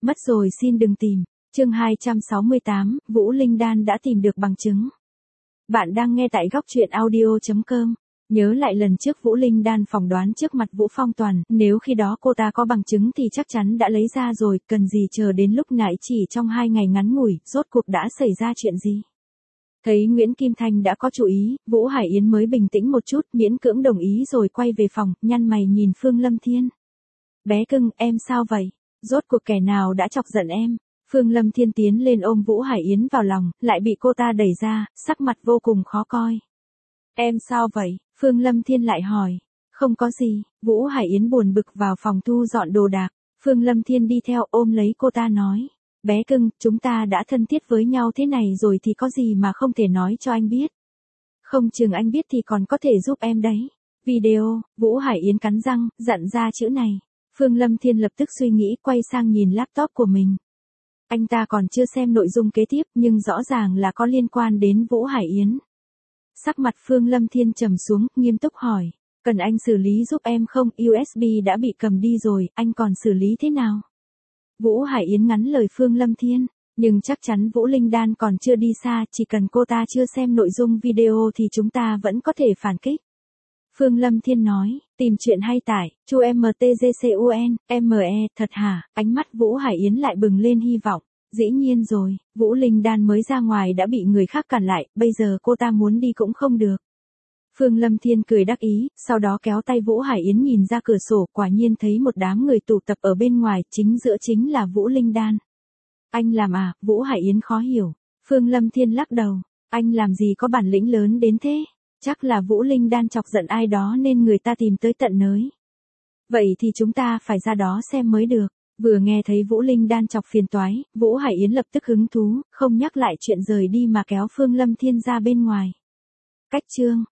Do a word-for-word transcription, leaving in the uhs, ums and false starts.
Mất rồi xin đừng tìm. Chương hai trăm sáu mươi tám, Vũ Linh Đan đã tìm được bằng chứng. Bạn đang nghe tại góc truyện audio chấm com. Nhớ lại lần trước Vũ Linh Đan phỏng đoán trước mặt Vũ Phong Toàn, nếu khi đó cô ta có bằng chứng thì chắc chắn đã lấy ra rồi, cần gì chờ đến lúc nãy chỉ trong hai ngày ngắn ngủi, rốt cuộc đã xảy ra chuyện gì. Thấy Nguyễn Kim Thanh đã có chú ý, Vũ Hải Yến mới bình tĩnh một chút, miễn cưỡng đồng ý rồi quay về phòng, nhăn mày nhìn Phương Lâm Thiên. Bé cưng, em sao vậy? Rốt cuộc kẻ nào đã chọc giận em? Phương Lâm Thiên tiến lên ôm Vũ Hải Yến vào lòng, lại bị cô ta đẩy ra, sắc mặt vô cùng khó coi. Em sao vậy? Phương Lâm Thiên lại hỏi. Không có gì, Vũ Hải Yến buồn bực vào phòng thu dọn đồ đạc. Phương Lâm Thiên đi theo ôm lấy cô ta nói. Bé cưng, chúng ta đã thân thiết với nhau thế này rồi thì có gì mà không thể nói cho anh biết. Không chừng anh biết thì còn có thể giúp em đấy. Video, Vũ Hải Yến cắn răng, dặn ra chữ này. Phương Lâm Thiên lập tức suy nghĩ quay sang nhìn laptop của mình. Anh ta còn chưa xem nội dung kế tiếp nhưng rõ ràng là có liên quan đến Vũ Hải Yến. Sắc mặt Phương Lâm Thiên trầm xuống, nghiêm túc hỏi. Cần anh xử lý giúp em không? u ét bê đã bị cầm đi rồi, anh còn xử lý thế nào? Vũ Hải Yến ngắn lời Phương Lâm Thiên. Nhưng chắc chắn Vũ Linh Đan còn chưa đi xa, chỉ cần cô ta chưa xem nội dung video thì chúng ta vẫn có thể phản kích. Phương Lâm Thiên nói, tìm chuyện hay tải, chu em tê giê xê u en, em e, thật hả? Ánh mắt Vũ Hải Yến lại bừng lên hy vọng. Dĩ nhiên rồi, Vũ Linh Đan mới ra ngoài đã bị người khác cản lại, bây giờ cô ta muốn đi cũng không được. Phương Lâm Thiên cười đắc ý, sau đó kéo tay Vũ Hải Yến nhìn ra cửa sổ, quả nhiên thấy một đám người tụ tập ở bên ngoài, chính giữa chính là Vũ Linh Đan. Anh làm à? Vũ Hải Yến khó hiểu. Phương Lâm Thiên lắc đầu, anh làm gì có bản lĩnh lớn đến thế? Chắc là Vũ Linh Đan chọc giận ai đó nên người ta tìm tới tận nơi. Vậy thì chúng ta phải ra đó xem mới được. Vừa nghe thấy Vũ Linh Đan chọc phiền toái, Vũ Hải Yến lập tức hứng thú, không nhắc lại chuyện rời đi mà kéo Phương Lâm Thiên ra bên ngoài. Cách chương